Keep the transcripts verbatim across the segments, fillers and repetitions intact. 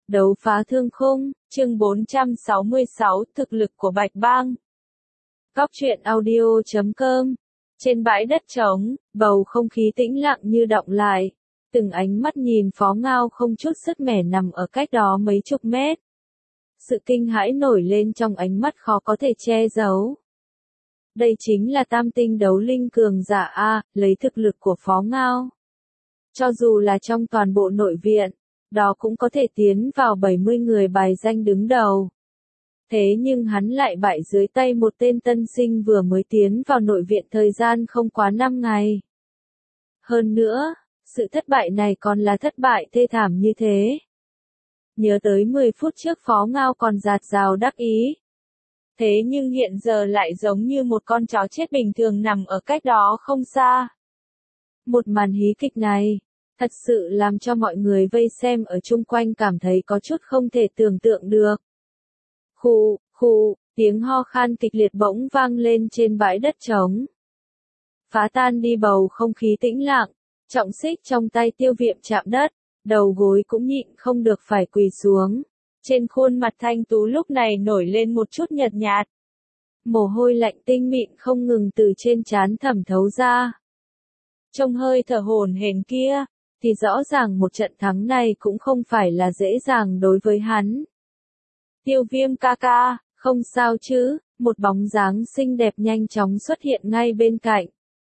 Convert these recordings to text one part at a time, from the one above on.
Đấu phá thương khung, chương bốn trăm sáu mươi sáu, thực lực của Bạch Bang. Góc truyện audio chấm com. Trên bãi đất trống, bầu không khí tĩnh lặng như đọng lại. Từng ánh mắt nhìn Phó Ngao không chút sức mẻ nằm ở cách đó mấy chục mét. Sự kinh hãi nổi lên trong ánh mắt khó có thể che giấu. Đây chính là tam tinh đấu linh cường giả A, lấy thực lực của Phó Ngao. Cho dù là trong toàn bộ nội viện, đó cũng có thể tiến vào bảy mươi người bài danh đứng đầu. Thế nhưng hắn lại bại dưới tay một tên tân sinh vừa mới tiến vào nội viện thời gian không quá năm ngày. Hơn nữa, sự thất bại này còn là thất bại thê thảm như thế. Nhớ tới mười phút trước Phó Ngao còn dạt dào đắc ý. Thế nhưng hiện giờ lại giống như một con chó chết bình thường nằm ở cách đó không xa. Một màn hí kịch này, thật sự làm cho mọi người vây xem ở chung quanh cảm thấy có chút không thể tưởng tượng được. Khụ, khụ, tiếng ho khan kịch liệt bỗng vang lên trên bãi đất trống. Phá tan đi bầu không khí tĩnh lặng, trọng xích trong tay Tiêu Viêm chạm đất, đầu gối cũng nhịn không được phải quỳ xuống. Trên khuôn mặt thanh tú lúc này nổi lên một chút nhợt nhạt. Mồ hôi lạnh tinh mịn không ngừng từ trên trán thẩm thấu ra. Trông hơi thở hổn hển kia, thì rõ ràng một trận thắng này cũng không phải là dễ dàng đối với hắn. Tiêu Viêm ca ca, không sao chứ, một bóng dáng xinh đẹp nhanh chóng xuất hiện ngay bên cạnh.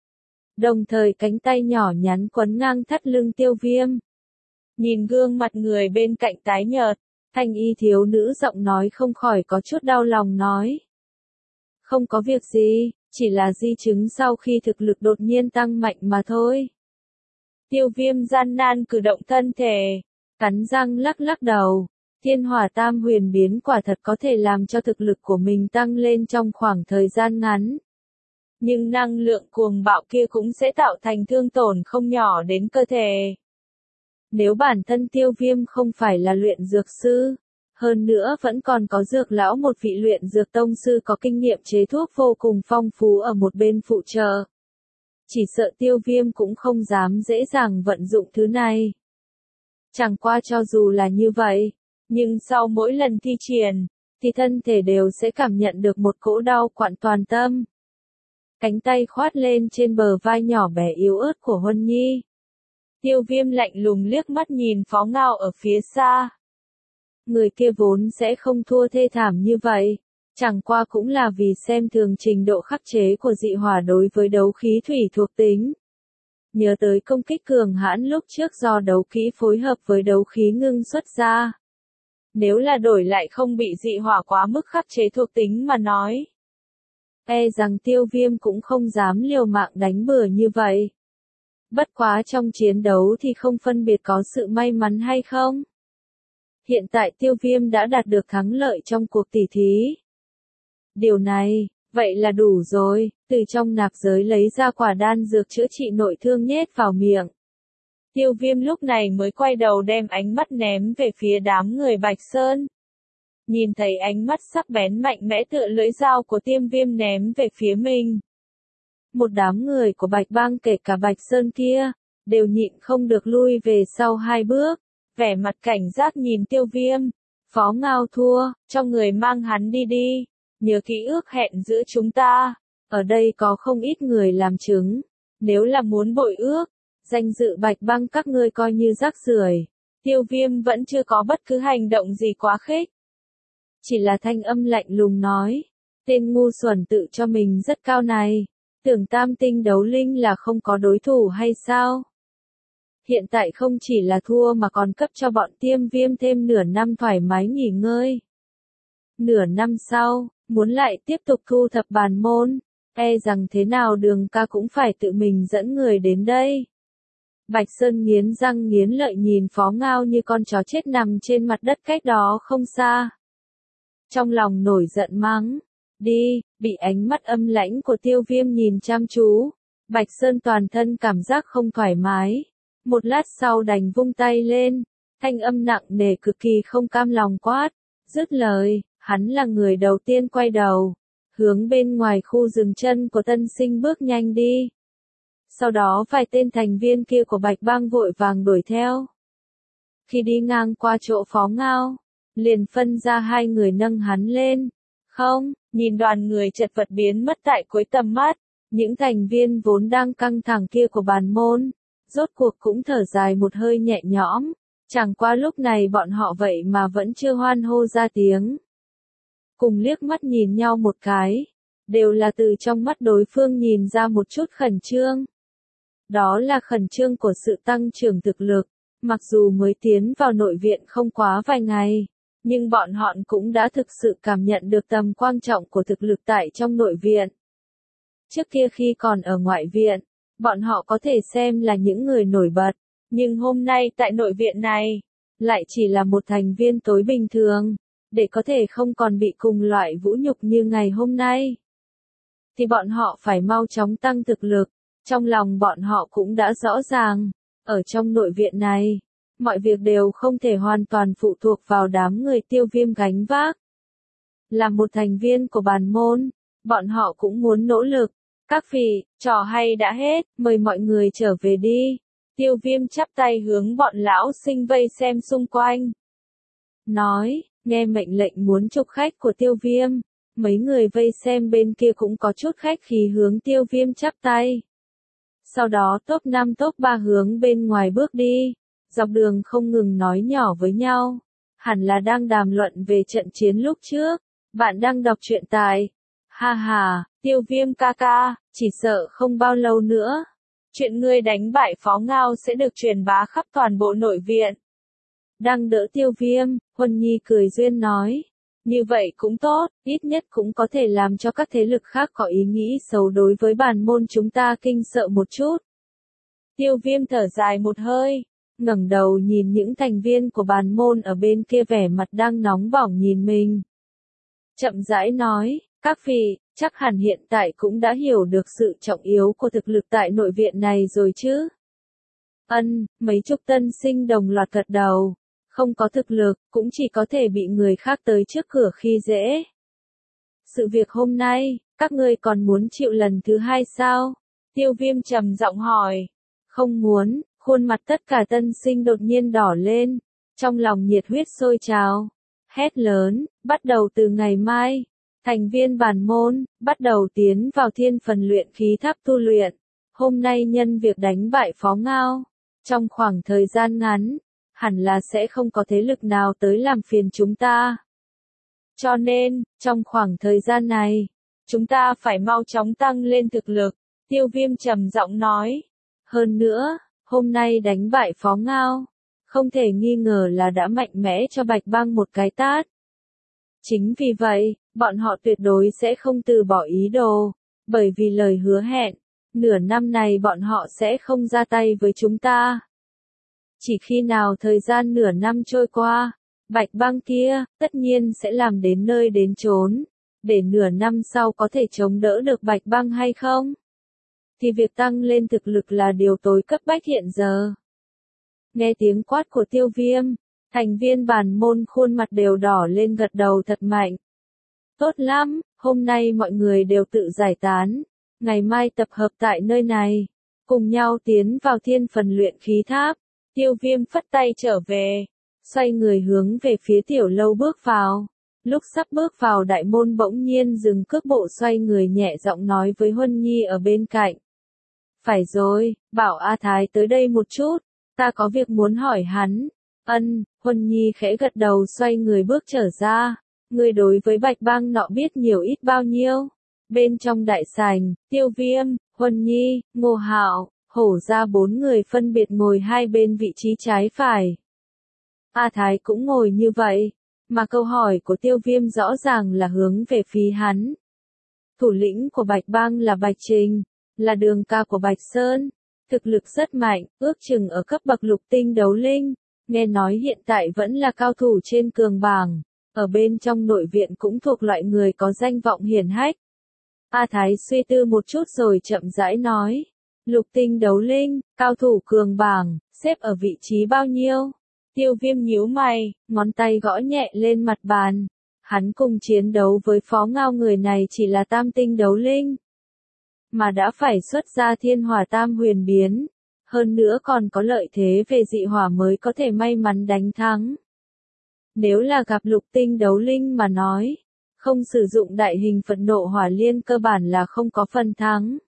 Đồng thời cánh tay nhỏ nhắn quấn ngang thắt lưng Tiêu Viêm. Nhìn gương mặt người bên cạnh tái nhợt, thanh y thiếu nữ giọng nói không khỏi có chút đau lòng nói. Không có việc gì, chỉ là di chứng sau khi thực lực đột nhiên tăng mạnh mà thôi. Tiêu Viêm gian nan cử động thân thể, cắn răng lắc lắc đầu. Thiên hỏa tam huyền biến quả thật có thể làm cho thực lực của mình tăng lên trong khoảng thời gian ngắn. Nhưng năng lượng cuồng bạo kia cũng sẽ tạo thành thương tổn không nhỏ đến cơ thể. Nếu bản thân Tiêu Viêm không phải là luyện dược sư, hơn nữa vẫn còn có dược lão một vị luyện dược tông sư có kinh nghiệm chế thuốc vô cùng phong phú ở một bên phụ trợ. Chỉ sợ Tiêu Viêm cũng không dám dễ dàng vận dụng thứ này. Chẳng qua cho dù là như vậy, nhưng sau mỗi lần thi triển, thì thân thể đều sẽ cảm nhận được một cỗ đau quặn toàn tâm. Cánh tay khoát lên trên bờ vai nhỏ bé yếu ớt của Huân Nhi. Tiêu Viêm lạnh lùng liếc mắt nhìn Phó Ngao ở phía xa. Người kia vốn sẽ không thua thê thảm như vậy, chẳng qua cũng là vì xem thường trình độ khắc chế của dị hỏa đối với đấu khí thủy thuộc tính. Nhớ tới công kích cường hãn lúc trước do đấu khí phối hợp với đấu khí ngưng xuất ra. Nếu là đổi lại không bị dị hỏa quá mức khắc chế thuộc tính mà nói, e rằng Tiêu Viêm cũng không dám liều mạng đánh bừa như vậy. Bất quá trong chiến đấu thì không phân biệt có sự may mắn hay không. Hiện tại Tiêu Viêm đã đạt được thắng lợi trong cuộc tỉ thí. Điều này, vậy là đủ rồi, từ trong nạp giới lấy ra quả đan dược chữa trị nội thương nhét vào miệng. Tiêu Viêm lúc này mới quay đầu đem ánh mắt ném về phía đám người Bạch Sơn. Nhìn thấy ánh mắt sắc bén mạnh mẽ tựa lưỡi dao của Tiêu Viêm ném về phía mình. Một đám người của Bạch Bang kể cả Bạch Sơn kia, đều nhịn không được lui về sau hai bước, vẻ mặt cảnh giác nhìn Tiêu Viêm. Phó Ngao thua, cho người mang hắn đi đi, nhớ kỹ ước hẹn giữa chúng ta, ở đây có không ít người làm chứng, nếu là muốn bội ước, danh dự Bạch Bang các ngươi coi như rác rưởi. Tiêu Viêm vẫn chưa có bất cứ hành động gì quá khích. Chỉ là thanh âm lạnh lùng nói, tên ngu xuẩn tự cho mình rất cao này, tưởng tam tinh đấu linh là không có đối thủ hay sao? Hiện tại không chỉ là thua mà còn cấp cho bọn Tiêm Viêm thêm nửa năm thoải mái nghỉ ngơi. Nửa năm sau, muốn lại tiếp tục thu thập bàn môn, e rằng thế nào Đường ca cũng phải tự mình dẫn người đến đây. Bạch Sơn nghiến răng nghiến lợi nhìn Phó Ngao như con chó chết nằm trên mặt đất cách đó không xa. Trong lòng nổi giận mắng, đi, bị ánh mắt âm lãnh của Tiêu Viêm nhìn chăm chú. Bạch Sơn toàn thân cảm giác không thoải mái. Một lát sau đành vung tay lên, thanh âm nặng nề cực kỳ không cam lòng quát. Dứt lời, hắn là người đầu tiên quay đầu, hướng bên ngoài khu dừng chân của tân sinh bước nhanh đi. Sau đó vài tên thành viên kia của Bạch Bang vội vàng đuổi theo. Khi đi ngang qua chỗ Phó Ngao, liền phân ra hai người nâng hắn lên. Không, nhìn đoàn người chật vật biến mất tại cuối tầm mắt, những thành viên vốn đang căng thẳng kia của bàn môn, rốt cuộc cũng thở dài một hơi nhẹ nhõm, chẳng qua lúc này bọn họ vậy mà vẫn chưa hoan hô ra tiếng. Cùng liếc mắt nhìn nhau một cái, đều là từ trong mắt đối phương nhìn ra một chút khẩn trương. Đó là khẩn trương của sự tăng trưởng thực lực, mặc dù mới tiến vào nội viện không quá vài ngày, nhưng bọn họ cũng đã thực sự cảm nhận được tầm quan trọng của thực lực tại trong nội viện. Trước kia khi còn ở ngoại viện, bọn họ có thể xem là những người nổi bật, nhưng hôm nay tại nội viện này, lại chỉ là một thành viên tối bình thường, để có thể không còn bị cùng loại vũ nhục như ngày hôm nay. Thì bọn họ phải mau chóng tăng thực lực, trong lòng bọn họ cũng đã rõ ràng, ở trong nội viện này, mọi việc đều không thể hoàn toàn phụ thuộc vào đám người Tiêu Viêm gánh vác. Là một thành viên của bàn môn, bọn họ cũng muốn nỗ lực. Các vị, trò hay đã hết, mời mọi người trở về đi. Tiêu Viêm chắp tay hướng bọn lão sinh vây xem xung quanh. Nói, nghe mệnh lệnh muốn chụp khách của Tiêu Viêm, mấy người vây xem bên kia cũng có chút khách khí hướng Tiêu Viêm chắp tay. Sau đó top năm top ba hướng bên ngoài bước đi, dọc đường không ngừng nói nhỏ với nhau. Hẳn là đang đàm luận về trận chiến lúc trước, bạn đang đọc truyện tại. Ha ha, Tiêu Viêm ca ca, chỉ sợ không bao lâu nữa, chuyện ngươi đánh bại Phó Ngao sẽ được truyền bá khắp toàn bộ nội viện. Đang đỡ Tiêu Viêm, Huân Nhi cười duyên nói, như vậy cũng tốt, ít nhất cũng có thể làm cho các thế lực khác có ý nghĩ xấu đối với bàn môn chúng ta kinh sợ một chút. Tiêu Viêm thở dài một hơi, ngẩng đầu nhìn những thành viên của bàn môn ở bên kia vẻ mặt đang nóng bỏng nhìn mình. Chậm rãi nói, các vị, chắc hẳn hiện tại cũng đã hiểu được sự trọng yếu của thực lực tại nội viện này rồi chứ. Ân, mấy chục tân sinh đồng loạt gật đầu, không có thực lực, cũng chỉ có thể bị người khác tới trước cửa khi dễ. Sự việc hôm nay, các ngươi còn muốn chịu lần thứ hai sao? Tiêu Viêm trầm giọng hỏi. Không muốn, khuôn mặt tất cả tân sinh đột nhiên đỏ lên, trong lòng nhiệt huyết sôi trào. Hét lớn, bắt đầu từ ngày mai, thành viên bàn môn, bắt đầu tiến vào thiên phần luyện khí tháp tu luyện. Hôm nay nhân việc đánh bại Phó Ngao, trong khoảng thời gian ngắn, hẳn là sẽ không có thế lực nào tới làm phiền chúng ta. Cho nên, trong khoảng thời gian này, chúng ta phải mau chóng tăng lên thực lực, Tiêu Viêm trầm giọng nói. Hơn nữa, hôm nay đánh bại Phó Ngao, không thể nghi ngờ là đã mạnh mẽ cho Bạch Băng một cái tát. Chính vì vậy, bọn họ tuyệt đối sẽ không từ bỏ ý đồ, bởi vì lời hứa hẹn, nửa năm này bọn họ sẽ không ra tay với chúng ta. Chỉ khi nào thời gian nửa năm trôi qua, Bạch Băng kia, tất nhiên sẽ làm đến nơi đến chốn, để nửa năm sau có thể chống đỡ được Bạch Băng hay không? Thì việc tăng lên thực lực là điều tối cấp bách hiện giờ. Nghe tiếng quát của Tiêu Viêm, thành viên bàn môn khuôn mặt đều đỏ lên gật đầu thật mạnh. Tốt lắm, hôm nay mọi người đều tự giải tán, ngày mai tập hợp tại nơi này, cùng nhau tiến vào thiên phần luyện khí tháp. Tiêu Viêm phất tay trở về, xoay người hướng về phía tiểu lâu bước vào. Lúc sắp bước vào đại môn bỗng nhiên dừng cước bộ xoay người nhẹ giọng nói với Huân Nhi ở bên cạnh. Phải rồi, bảo A Thái tới đây một chút, ta có việc muốn hỏi hắn. Ân, Huân Nhi khẽ gật đầu xoay người bước trở ra. Người đối với Bạch Băng nọ biết nhiều ít bao nhiêu. Bên trong đại sảnh, Tiêu Viêm, Huân Nhi, Ngô Hạo, Hổ ra bốn người phân biệt ngồi hai bên vị trí trái phải. A Thái cũng ngồi như vậy, mà câu hỏi của Tiêu Viêm rõ ràng là hướng về phía hắn. Thủ lĩnh của Bạch Băng là Bạch Trình, là đường ca của Bạch Sơn, thực lực rất mạnh, ước chừng ở cấp bậc lục tinh đấu linh, nghe nói hiện tại vẫn là cao thủ trên cường bảng, ở bên trong nội viện cũng thuộc loại người có danh vọng hiển hách. A Thái suy tư một chút rồi chậm rãi nói, lục tinh đấu linh, cao thủ cường bảng, xếp ở vị trí bao nhiêu? Tiêu Viêm nhíu mày, ngón tay gõ nhẹ lên mặt bàn. Hắn cùng chiến đấu với Phó Ngao người này chỉ là tam tinh đấu linh, mà đã phải xuất ra thiên hỏa tam huyền biến. hơn nữa còn có lợi thế về dị hỏa mới có thể may mắn đánh thắng. Nếu là gặp lục tinh đấu linh mà nói, không sử dụng đại hình phẫn nộ hỏa liên cơ bản là không có phần thắng.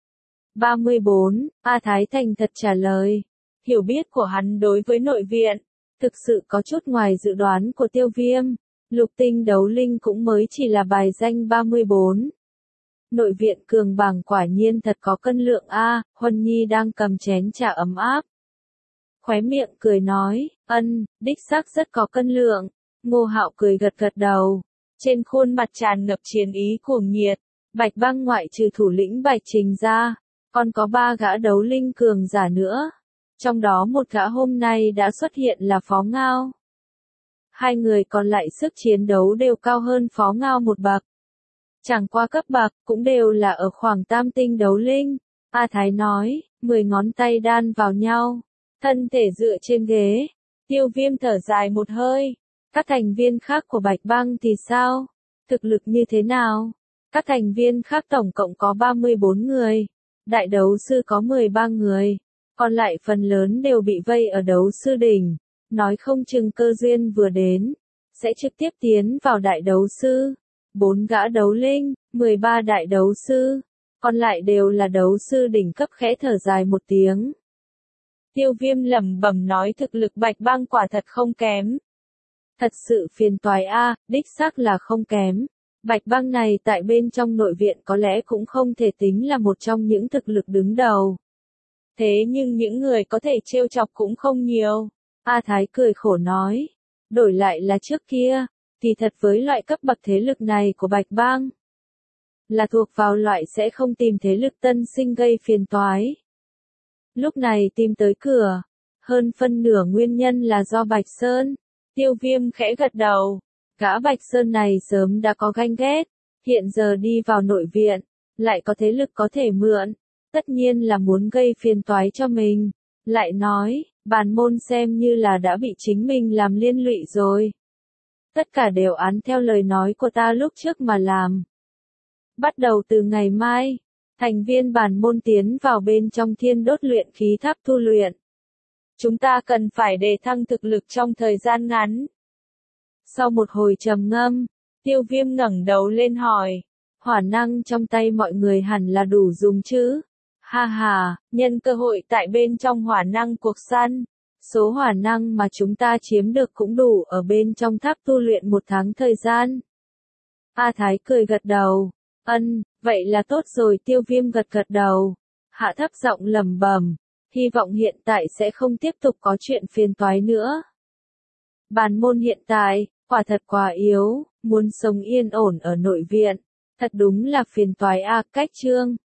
ba mươi bốn, A Thái thành thật trả lời. Hiểu biết của hắn đối với nội viện, thực sự có chút ngoài dự đoán của Tiêu Viêm. Lục tinh đấu linh cũng mới chỉ là bài danh ba mươi bốn. Nội viện cường bảng quả nhiên thật có cân lượng a. Huân Nhi đang cầm chén trà ấm áp. Khóe miệng cười nói, ân, đích xác rất có cân lượng. Ngô Hạo cười gật gật đầu. Trên khuôn mặt tràn ngập chiến ý cuồng nhiệt. Bạch Băng ngoại trừ thủ lĩnh Bạch Trình ra, còn có ba gã đấu linh cường giả nữa. Trong đó một gã hôm nay đã xuất hiện là Phó Ngao. Hai người còn lại sức chiến đấu đều cao hơn Phó Ngao một bậc. Chẳng qua cấp bậc, cũng đều là ở khoảng tam tinh đấu linh. A Thái nói, mười ngón tay đan vào nhau, thân thể dựa trên ghế. Tiêu Viêm thở dài một hơi. Các thành viên khác của Bạch Băng thì sao? Thực lực như thế nào? Các thành viên khác tổng cộng có ba mươi bốn người. Đại đấu sư có mười ba người. Còn lại phần lớn đều bị vây ở đấu sư đỉnh. Nói không chừng cơ duyên vừa đến, sẽ trực tiếp tiến vào đại đấu sư. Bốn gã đấu linh, mười ba đại đấu sư, còn lại đều là đấu sư đỉnh cấp. Khẽ thở dài một tiếng. Tiêu Viêm lẩm bẩm nói thực lực Bạch Băng quả thật không kém. Thật sự phiền toái a, đích xác là không kém. Bạch Băng này tại bên trong nội viện có lẽ cũng không thể tính là một trong những thực lực đứng đầu. Thế nhưng những người có thể trêu chọc cũng không nhiều. A Thái cười khổ nói. Đổi lại là trước kia, thì thật với loại cấp bậc thế lực này của Bạch Băng, là thuộc vào loại sẽ không tìm thế lực tân sinh gây phiền toái. Lúc này tìm tới cửa, hơn phân nửa nguyên nhân là do Bạch Sơn. Tiêu Viêm khẽ gật đầu. Gã Bạch Sơn này sớm đã có ganh ghét, hiện giờ đi vào nội viện, lại có thế lực có thể mượn, tất nhiên là muốn gây phiền toái cho mình. Lại nói, bản môn xem như là đã bị chính mình làm liên lụy rồi. Tất cả đều án theo lời nói của ta lúc trước mà làm. Bắt đầu từ ngày mai, thành viên bản môn tiến vào bên trong thiên đốt luyện khí tháp tu luyện. Chúng ta cần phải đề thăng thực lực trong thời gian ngắn. Sau một hồi trầm ngâm, Tiêu Viêm ngẩng đầu lên hỏi, hỏa năng trong tay mọi người hẳn là đủ dùng chứ? Ha ha, nhân cơ hội tại bên trong hỏa năng cuộc săn, số hỏa năng mà chúng ta chiếm được cũng đủ ở bên trong tháp tu luyện một tháng thời gian. A Thái cười gật đầu, ân, vậy là tốt rồi. Tiêu Viêm gật gật đầu, hạ thấp giọng lẩm bẩm, hy vọng hiện tại sẽ không tiếp tục có chuyện phiền toái nữa. Bản môn hiện tại, quả thật quá yếu, muốn sống yên ổn ở nội viện, thật đúng là phiền toái a. Cách chương